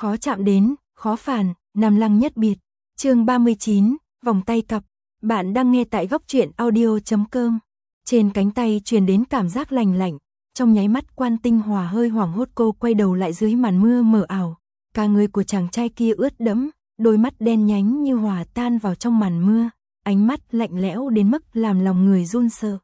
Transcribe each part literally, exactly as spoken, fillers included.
khó chạm đến, khó phản, Nam Lăng nhất biệt. Chương ba mươi chín, vòng tay cặp. Bạn đang nghe tại góc truyện audio chấm com. Trên cánh tay truyền đến cảm giác lành lạnh, trong nháy mắt Quan Tinh Hòa hơi hoảng hốt, cô quay đầu lại dưới màn mưa mờ ảo, cả người của chàng trai kia ướt đẫm, đôi mắt đen nhánh như hòa tan vào trong màn mưa, ánh mắt lạnh lẽo đến mức làm lòng người run sợ.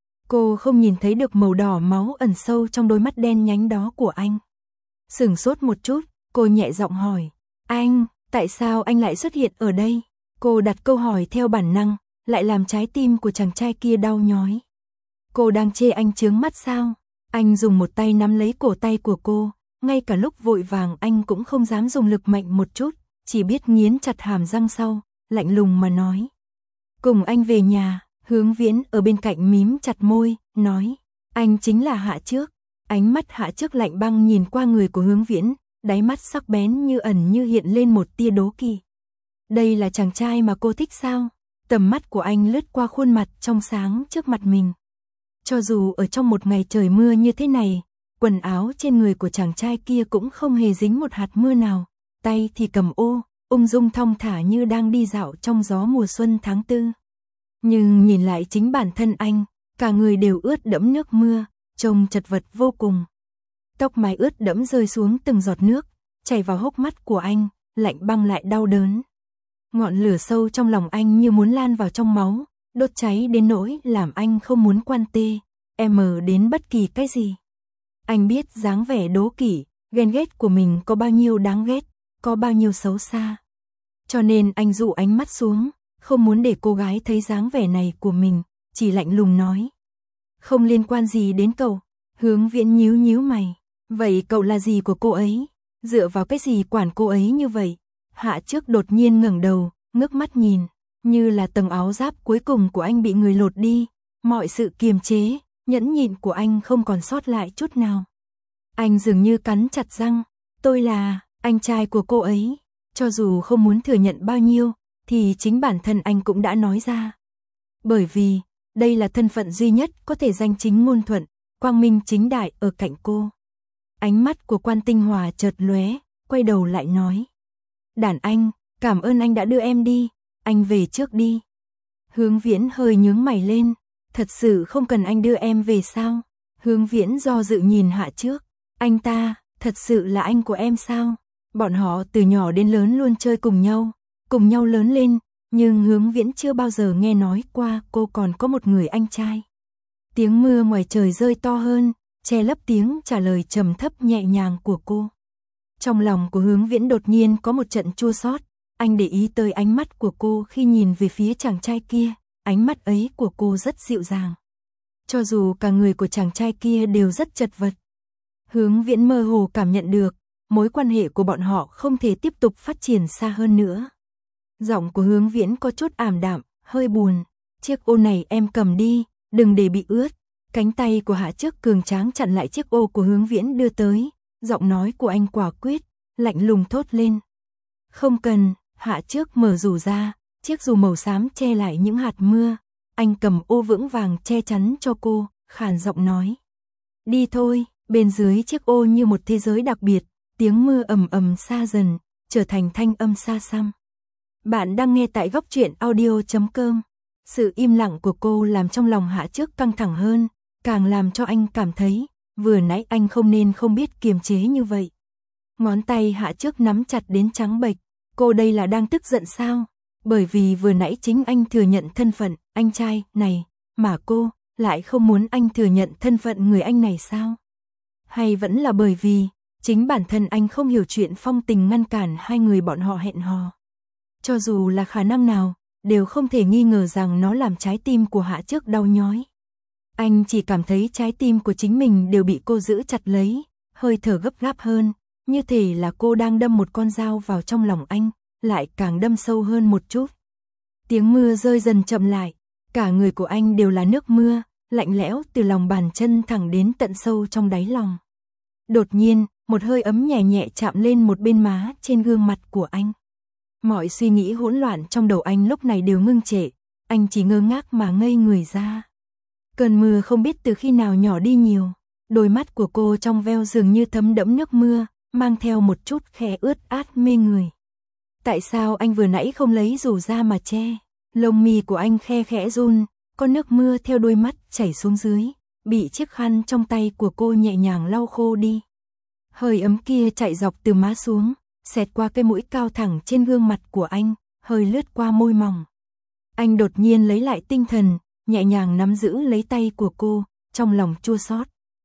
Cô không nhìn thấy được màu đỏ máu ẩn sâu trong đôi mắt đen nhánh đó của anh. Sửng sốt một chút, cô nhẹ giọng hỏi, anh, tại sao anh lại xuất hiện ở đây? Cô đặt câu hỏi theo bản năng, lại làm trái tim của chàng trai kia đau nhói. Cô đang chê anh chướng mắt sao? Anh dùng một tay nắm lấy cổ tay của cô, ngay cả lúc vội vàng anh cũng không dám dùng lực mạnh một chút, chỉ biết nghiến chặt hàm răng sau, lạnh lùng mà nói. Cùng anh về nhà. Hướng Viễn ở bên cạnh mím chặt môi, nói, anh chính là Hạ Trước. Ánh mắt Hạ Trước lạnh băng nhìn qua người của Hướng Viễn, đáy mắt sắc bén như ẩn như hiện lên một tia đố kỵ. Đây là chàng trai mà cô thích sao? Tầm mắt của anh lướt qua khuôn mặt trong sáng trước mặt mình. Cho dù ở trong một ngày trời mưa như thế này, quần áo trên người của chàng trai kia cũng không hề dính một hạt mưa nào, tay thì cầm ô, ung dung thong thả như đang đi dạo trong gió mùa xuân tháng tư. Nhưng nhìn lại chính bản thân anh, cả người đều ướt đẫm nước mưa, trông chật vật vô cùng. Tóc mái ướt đẫm rơi xuống từng giọt nước, chảy vào hốc mắt của anh, lạnh băng lại đau đớn. Ngọn lửa sâu trong lòng anh như muốn lan vào trong máu, đốt cháy đến nỗi làm anh không muốn quan tê, em đến bất kỳ cái gì. Anh biết dáng vẻ đố kỵ, ghen ghét của mình có bao nhiêu đáng ghét, có bao nhiêu xấu xa. Cho nên anh dụ ánh mắt xuống, không muốn để cô gái thấy dáng vẻ này của mình, chỉ lạnh lùng nói. Không liên quan gì đến cậu. Hướng Viễn nhíu nhíu mày. Vậy cậu là gì của cô ấy? Dựa vào cái gì quản cô ấy như vậy? Hạ Trước đột nhiên ngẩng đầu, ngước mắt nhìn, như là tầng áo giáp cuối cùng của anh bị người lột đi, mọi sự kiềm chế, nhẫn nhịn của anh không còn sót lại chút nào. Anh dường như cắn chặt răng, tôi là anh trai của cô ấy, cho dù không muốn thừa nhận bao nhiêu, thì chính bản thân anh cũng đã nói ra. Bởi vì, đây là thân phận duy nhất có thể danh chính ngôn thuận, quang minh chính đại ở cạnh cô. Ánh mắt của Quan Tinh Hòa chợt lóe, quay đầu lại nói. Đàn anh, cảm ơn anh đã đưa em đi, anh về trước đi. Hướng Viễn hơi nhướng mày lên, thật sự không cần anh đưa em về sao? Hướng Viễn do dự nhìn Hạ Trước, anh ta, thật sự là anh của em sao? Bọn họ từ nhỏ đến lớn luôn chơi cùng nhau, cùng nhau lớn lên, nhưng Hướng Viễn chưa bao giờ nghe nói qua cô còn có một người anh trai. Tiếng mưa ngoài trời rơi to hơn, che lấp tiếng trả lời trầm thấp nhẹ nhàng của cô. Trong lòng của Hướng Viễn đột nhiên có một trận chua xót, anh để ý tới ánh mắt của cô khi nhìn về phía chàng trai kia, ánh mắt ấy của cô rất dịu dàng. Cho dù cả người của chàng trai kia đều rất chật vật. Hướng Viễn mơ hồ cảm nhận được, mối quan hệ của bọn họ không thể tiếp tục phát triển xa hơn nữa. Giọng của Hướng Viễn có chút ảm đạm, hơi buồn. Chiếc ô này em cầm đi, đừng để bị ướt. Cánh tay của Hạ Trước cường tráng chặn lại chiếc ô của Hướng Viễn đưa tới. Giọng nói của anh quả quyết, lạnh lùng thốt lên. Không cần. Hạ Trước mở dù ra, chiếc dù màu xám che lại những hạt mưa. Anh cầm ô vững vàng che chắn cho cô, khàn giọng nói. Đi thôi. Bên dưới chiếc ô như một thế giới đặc biệt, tiếng mưa ầm ầm xa dần, trở thành thanh âm xa xăm. Bạn đang nghe tại góc truyện audio chấm com. Sự im lặng của cô làm trong lòng Hạ Trước căng thẳng hơn, càng làm cho anh cảm thấy, vừa nãy anh không nên không biết kiềm chế như vậy. Ngón tay Hạ Trước nắm chặt đến trắng bệch, cô đây là đang tức giận sao? Bởi vì vừa nãy chính anh thừa nhận thân phận anh trai này, mà cô lại không muốn anh thừa nhận thân phận người anh này sao? Hay vẫn là bởi vì chính bản thân anh không hiểu chuyện phong tình ngăn cản hai người bọn họ hẹn hò? Cho dù là khả năng nào, đều không thể nghi ngờ rằng nó làm trái tim của Hạ Trước đau nhói. Anh chỉ cảm thấy trái tim của chính mình đều bị cô giữ chặt lấy, hơi thở gấp gáp hơn, như thể là cô đang đâm một con dao vào trong lòng anh, lại càng đâm sâu hơn một chút. Tiếng mưa rơi dần chậm lại, cả người của anh đều là nước mưa, lạnh lẽo từ lòng bàn chân thẳng đến tận sâu trong đáy lòng. Đột nhiên, một hơi ấm nhẹ nhẹ chạm lên một bên má trên gương mặt của anh. Mọi suy nghĩ hỗn loạn trong đầu anh lúc này đều ngưng trệ, anh chỉ ngơ ngác mà ngây người ra. Cơn mưa không biết từ khi nào nhỏ đi nhiều, đôi mắt của cô trong veo dường như thấm đẫm nước mưa, mang theo một chút khe ướt át mê người. Tại sao anh vừa nãy không lấy dù ra mà che? Lông mi của anh khe khẽ run, có nước mưa theo đôi mắt chảy xuống dưới, bị chiếc khăn trong tay của cô nhẹ nhàng lau khô đi. Hơi ấm kia chạy dọc từ má xuống, xẹt qua cái mũi cao thẳng trên gương mặt của anh, hơi lướt qua môi mỏng. Anh đột nhiên lấy lại tinh thần, nhẹ nhàng nắm giữ lấy tay của cô, trong lòng chua xót.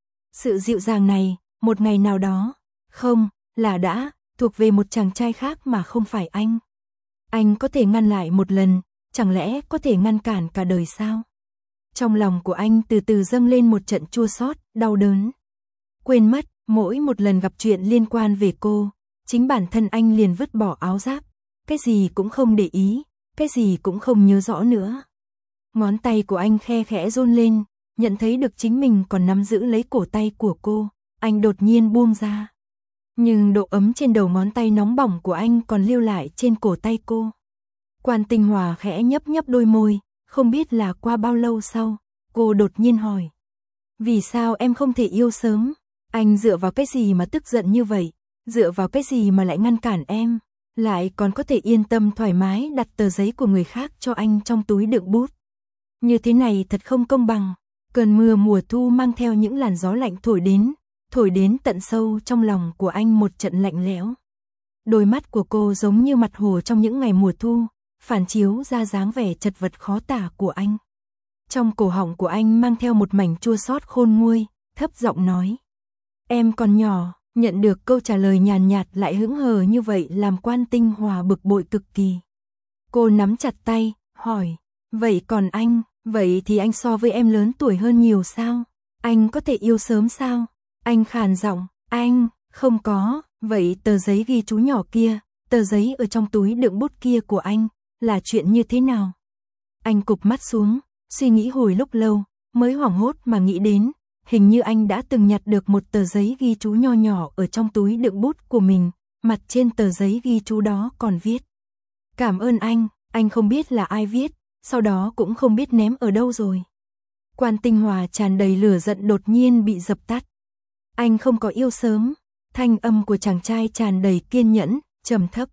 Sự dịu dàng này, một ngày nào đó, không, là đã, thuộc về một chàng trai khác mà không phải anh. Anh có thể ngăn lại một lần, chẳng lẽ có thể ngăn cản cả đời sao? Trong lòng của anh từ từ dâng lên một trận chua xót, đau đớn. Quên mất, mỗi một lần gặp chuyện liên quan về cô, chính bản thân anh liền vứt bỏ áo giáp, cái gì cũng không để ý, cái gì cũng không nhớ rõ nữa. Ngón tay của anh khe khẽ run lên, nhận thấy được chính mình còn nắm giữ lấy cổ tay của cô, anh đột nhiên buông ra. Nhưng độ ấm trên đầu ngón tay nóng bỏng của anh còn lưu lại trên cổ tay cô. Quan Tinh Hòa khẽ nhấp nhấp đôi môi, không biết là qua bao lâu sau, cô đột nhiên hỏi. Vì sao em không thể yêu sớm? Anh dựa vào cái gì mà tức giận như vậy? Dựa vào cái gì mà lại ngăn cản em? Lại còn có thể yên tâm thoải mái đặt tờ giấy của người khác cho anh trong túi đựng bút. Như thế này thật không công bằng. Cơn mưa mùa thu mang theo những làn gió lạnh thổi đến, thổi đến tận sâu trong lòng của anh một trận lạnh lẽo. Đôi mắt của cô giống như mặt hồ trong những ngày mùa thu, phản chiếu ra dáng vẻ chật vật khó tả của anh. Trong cổ họng của anh mang theo một mảnh chua xót khôn nguôi, thấp giọng nói. Em còn nhỏ, nhận được câu trả lời nhàn nhạt lại hững hờ như vậy làm Quan Tinh Hòa bực bội cực kỳ. Cô nắm chặt tay, hỏi, vậy còn anh, vậy thì anh so với em lớn tuổi hơn nhiều sao? Anh có thể yêu sớm sao? Anh khàn giọng, anh, không có, vậy tờ giấy ghi chú nhỏ kia, tờ giấy ở trong túi đựng bút kia của anh, là chuyện như thế nào? Anh cụp mắt xuống, suy nghĩ hồi lúc lâu, mới hoảng hốt mà nghĩ đến, hình như anh đã từng nhặt được một tờ giấy ghi chú nho nhỏ ở trong túi đựng bút của mình, mặt trên tờ giấy ghi chú đó còn viết. Cảm ơn anh, anh không biết là ai viết, sau đó cũng không biết ném ở đâu rồi. Quan Tinh Hòa tràn đầy lửa giận đột nhiên bị dập tắt. Anh không có yêu sớm, thanh âm của chàng trai tràn đầy kiên nhẫn, trầm thấp.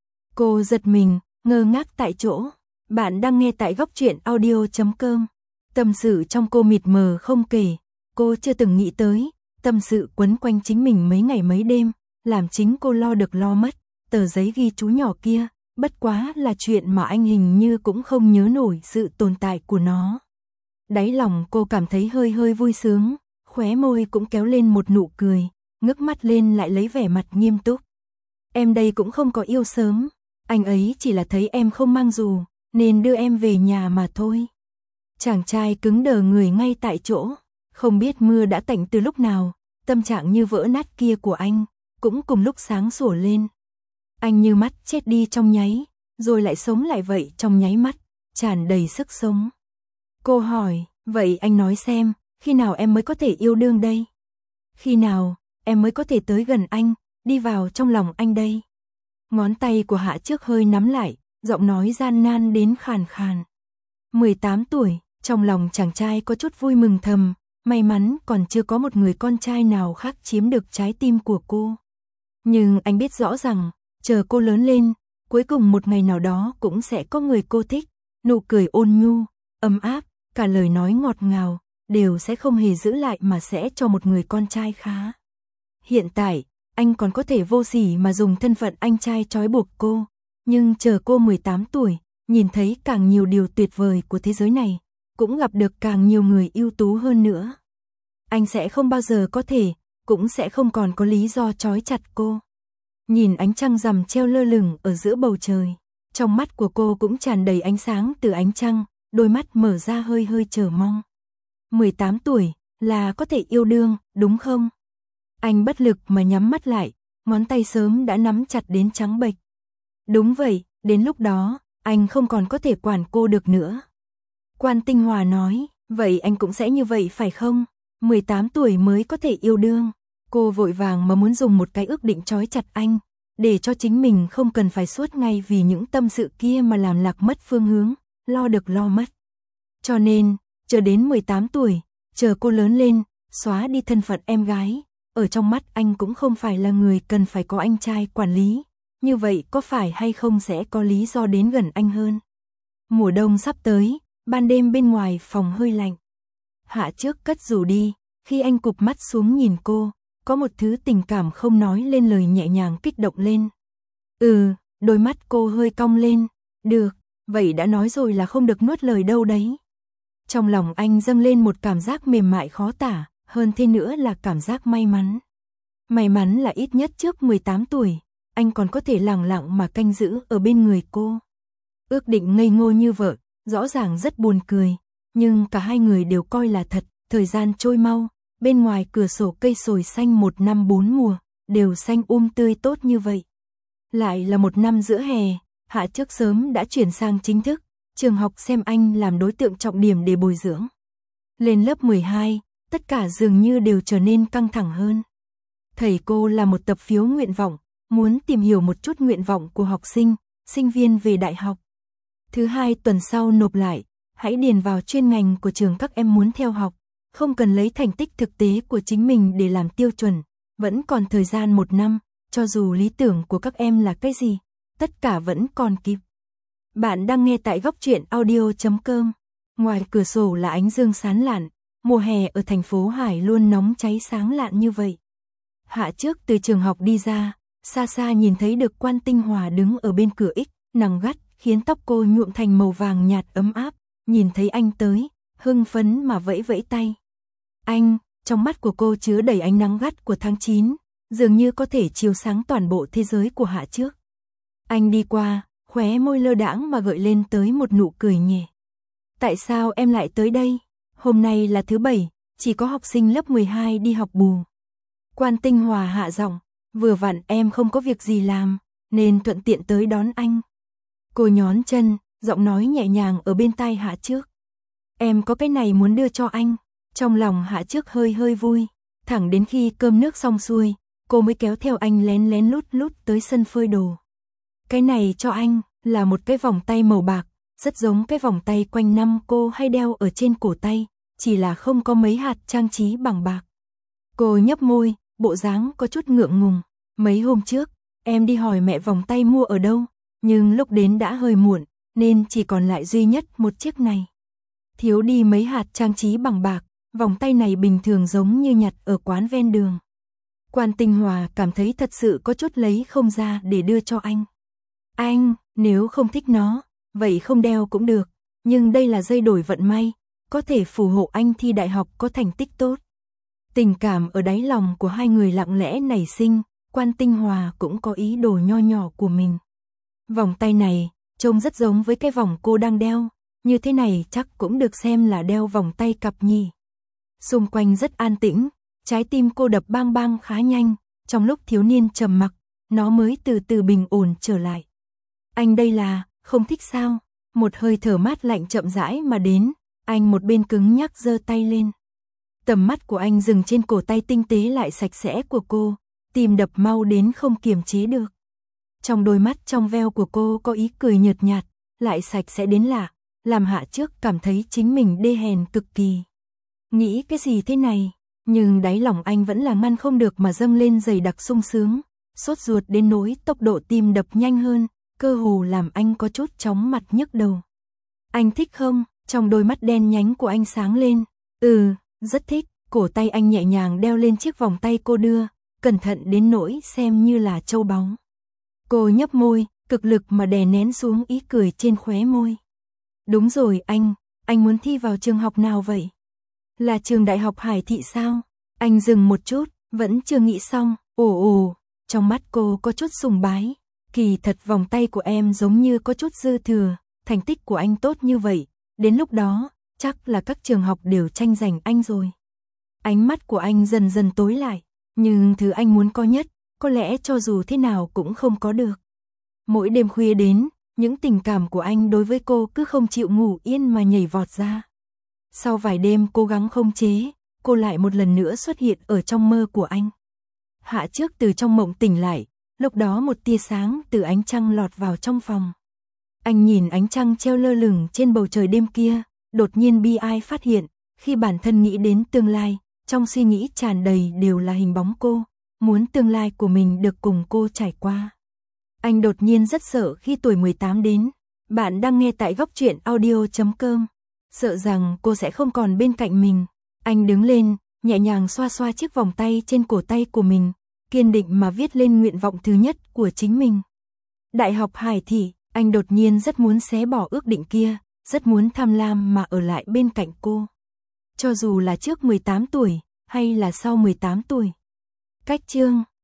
Cô giật mình, ngơ ngác tại chỗ. Bạn đang nghe tại góc truyện audio chấm com. Tâm sự trong cô mịt mờ không kể, cô chưa từng nghĩ tới, tâm sự quấn quanh chính mình mấy ngày mấy đêm, làm chính cô lo được lo mất, tờ giấy ghi chú nhỏ kia, bất quá là chuyện mà anh hình như cũng không nhớ nổi sự tồn tại của nó. Đáy lòng cô cảm thấy hơi hơi vui sướng, khóe môi cũng kéo lên một nụ cười, ngước mắt lên lại lấy vẻ mặt nghiêm túc. Em đây cũng không có yêu sớm, anh ấy chỉ là thấy em không mang dù, nên đưa em về nhà mà thôi. Chàng trai cứng đờ người ngay tại chỗ, không biết mưa đã tạnh từ lúc nào, tâm trạng như vỡ nát kia của anh, cũng cùng lúc sáng sủa lên. Anh như mắt chết đi trong nháy, rồi lại sống lại vậy trong nháy mắt, tràn đầy sức sống. Cô hỏi, vậy anh nói xem, khi nào em mới có thể yêu đương đây? Khi nào, em mới có thể tới gần anh, đi vào trong lòng anh đây? Ngón tay của Hạ Trước hơi nắm lại, giọng nói gian nan đến khàn khàn. mười tám tuổi, trong lòng chàng trai có chút vui mừng thầm, may mắn còn chưa có một người con trai nào khác chiếm được trái tim của cô. Nhưng anh biết rõ rằng, chờ cô lớn lên, cuối cùng một ngày nào đó cũng sẽ có người cô thích, nụ cười ôn nhu, ấm áp, cả lời nói ngọt ngào, đều sẽ không hề giữ lại mà sẽ cho một người con trai khá. Hiện tại, anh còn có thể vô sỉ mà dùng thân phận anh trai trói buộc cô, nhưng chờ cô mười tám tuổi, nhìn thấy càng nhiều điều tuyệt vời của thế giới này, cũng gặp được càng nhiều người ưu tú hơn nữa. Anh sẽ không bao giờ có thể, cũng sẽ không còn có lý do trói chặt cô. Nhìn ánh trăng rằm treo lơ lửng ở giữa bầu trời, trong mắt của cô cũng tràn đầy ánh sáng từ ánh trăng, đôi mắt mở ra hơi hơi chờ mong. mười tám tuổi, là có thể yêu đương, đúng không? Anh bất lực mà nhắm mắt lại, ngón tay sớm đã nắm chặt đến trắng bệch. Đúng vậy, đến lúc đó, anh không còn có thể quản cô được nữa. Quan Tinh Hòa nói, vậy anh cũng sẽ như vậy phải không? mười tám tuổi mới có thể yêu đương. Cô vội vàng mà muốn dùng một cái ước định trói chặt anh, để cho chính mình không cần phải suốt ngày vì những tâm sự kia mà làm lạc mất phương hướng, lo được lo mất. Cho nên, chờ đến mười tám tuổi, chờ cô lớn lên, xóa đi thân phận em gái, ở trong mắt anh cũng không phải là người cần phải có anh trai quản lý, như vậy có phải hay không sẽ có lý do đến gần anh hơn. Mùa đông sắp tới, ban đêm bên ngoài phòng hơi lạnh. Hạ Trước cất dù đi, khi anh cụp mắt xuống nhìn cô, có một thứ tình cảm không nói lên lời nhẹ nhàng kích động lên. Ừ, đôi mắt cô hơi cong lên, được, vậy đã nói rồi là không được nuốt lời đâu đấy. Trong lòng anh dâng lên một cảm giác mềm mại khó tả, hơn thế nữa là cảm giác may mắn. May mắn là ít nhất trước mười tám tuổi, anh còn có thể lẳng lặng mà canh giữ ở bên người cô. Ước định ngây ngô như vợ, rõ ràng rất buồn cười, nhưng cả hai người đều coi là thật. Thời gian trôi mau, bên ngoài cửa sổ cây sồi xanh một năm bốn mùa, đều xanh um tươi tốt như vậy. Lại là một năm giữa hè, Hạ Trước sớm đã chuyển sang chính thức, trường học xem anh làm đối tượng trọng điểm để bồi dưỡng. Lên lớp mười hai, tất cả dường như đều trở nên căng thẳng hơn. Thầy cô là một tập phiếu nguyện vọng, muốn tìm hiểu một chút nguyện vọng của học sinh, sinh viên về đại học. Thứ hai tuần sau nộp lại, hãy điền vào chuyên ngành của trường các em muốn theo học, không cần lấy thành tích thực tế của chính mình để làm tiêu chuẩn, vẫn còn thời gian một năm, cho dù lý tưởng của các em là cái gì, tất cả vẫn còn kịp. Bạn đang nghe tại góc truyện audio chấm com. Ngoài cửa sổ là ánh dương sáng lạn, mùa hè ở thành phố Hải luôn nóng cháy sáng lạn như vậy. Hạ Trước từ trường học đi ra, xa xa nhìn thấy được Quan Tinh Hòa đứng ở bên cửa ích, nắng gắt, khiến tóc cô nhuộm thành màu vàng nhạt ấm áp, nhìn thấy anh tới, hưng phấn mà vẫy vẫy tay. Anh, trong mắt của cô chứa đầy ánh nắng gắt của tháng chín, dường như có thể chiếu sáng toàn bộ thế giới của Hạ Trước. Anh đi qua, khóe môi lơ đãng mà gợi lên tới một nụ cười nhẹ. Tại sao em lại tới đây? Hôm nay là thứ bảy, chỉ có học sinh lớp mười hai đi học bù. Quan Tinh Hòa hạ giọng, vừa vặn em không có việc gì làm, nên thuận tiện tới đón anh. Cô nhón chân, giọng nói nhẹ nhàng ở bên tai Hạ Trước. Em có cái này muốn đưa cho anh. Trong lòng Hạ Trước hơi hơi vui, thẳng đến khi cơm nước xong xuôi, cô mới kéo theo anh lén lén lút lút tới sân phơi đồ. Cái này cho anh, là một cái vòng tay màu bạc, rất giống cái vòng tay quanh năm cô hay đeo ở trên cổ tay, chỉ là không có mấy hạt trang trí bằng bạc. Cô nhấp môi, bộ dáng có chút ngượng ngùng. Mấy hôm trước, em đi hỏi mẹ vòng tay mua ở đâu, nhưng lúc đến đã hơi muộn, nên chỉ còn lại duy nhất một chiếc này. Thiếu đi mấy hạt trang trí bằng bạc, vòng tay này bình thường giống như nhặt ở quán ven đường. Quan Tinh Hòa cảm thấy thật sự có chút lấy không ra để đưa cho anh. Anh, nếu không thích nó, vậy không đeo cũng được, nhưng đây là dây đổi vận may, có thể phù hộ anh thi đại học có thành tích tốt. Tình cảm ở đáy lòng của hai người lặng lẽ nảy sinh, Quan Tinh Hòa cũng có ý đồ nho nhỏ của mình. Vòng tay này, trông rất giống với cái vòng cô đang đeo, như thế này chắc cũng được xem là đeo vòng tay cặp nhỉ. Xung quanh rất an tĩnh, trái tim cô đập bang bang khá nhanh, trong lúc thiếu niên trầm mặc, nó mới từ từ bình ổn trở lại. Anh đây là, không thích sao? Một hơi thở mát lạnh chậm rãi mà đến, anh một bên cứng nhắc giơ tay lên. Tầm mắt của anh dừng trên cổ tay tinh tế lại sạch sẽ của cô, tim đập mau đến không kiềm chế được. Trong đôi mắt trong veo của cô có ý cười nhợt nhạt, lại sạch sẽ đến lạ, làm Hạ Trước cảm thấy chính mình đê hèn cực kỳ. Nghĩ cái gì thế này, nhưng đáy lòng anh vẫn là ngăn không được mà dâng lên dày đặc sung sướng, sốt ruột đến nỗi tốc độ tim đập nhanh hơn, cơ hồ làm anh có chút chóng mặt nhức đầu. Anh thích không? Trong đôi mắt đen nhánh của anh sáng lên. Ừ, rất thích. Cổ tay anh nhẹ nhàng đeo lên chiếc vòng tay cô đưa, cẩn thận đến nỗi xem như là châu báu. Cô nhấp môi, cực lực mà đè nén xuống ý cười trên khóe môi. Đúng rồi anh, anh muốn thi vào trường học nào vậy? Là trường đại học Hải Thị sao? Anh dừng một chút, vẫn chưa nghĩ xong. Ồ ồ, trong mắt cô có chút sùng bái. Kỳ thật vòng tay của em giống như có chút dư thừa, thành tích của anh tốt như vậy, đến lúc đó, chắc là các trường học đều tranh giành anh rồi. Ánh mắt của anh dần dần tối lại, nhưng thứ anh muốn có nhất, có lẽ cho dù thế nào cũng không có được. Mỗi đêm khuya đến, những tình cảm của anh đối với cô cứ không chịu ngủ yên mà nhảy vọt ra. Sau vài đêm cố gắng không chế, cô lại một lần nữa xuất hiện ở trong mơ của anh. Hạ Trước từ trong mộng tỉnh lại, lúc đó một tia sáng từ ánh trăng lọt vào trong phòng. Anh nhìn ánh trăng treo lơ lửng trên bầu trời đêm kia, đột nhiên bi ai phát hiện, khi bản thân nghĩ đến tương lai, trong suy nghĩ tràn đầy đều là hình bóng cô, muốn tương lai của mình được cùng cô trải qua. Anh đột nhiên rất sợ khi tuổi mười tám đến. Bạn đang nghe tại góc truyện audio chấm com. Sợ rằng cô sẽ không còn bên cạnh mình. Anh đứng lên, nhẹ nhàng xoa xoa chiếc vòng tay trên cổ tay của mình, kiên định mà viết lên nguyện vọng thứ nhất của chính mình. Đại học Hải Thị, anh đột nhiên rất muốn xé bỏ ước định kia, rất muốn tham lam mà ở lại bên cạnh cô. Cho dù là trước mười tám tuổi, hay là sau mười tám tuổi. Cách chương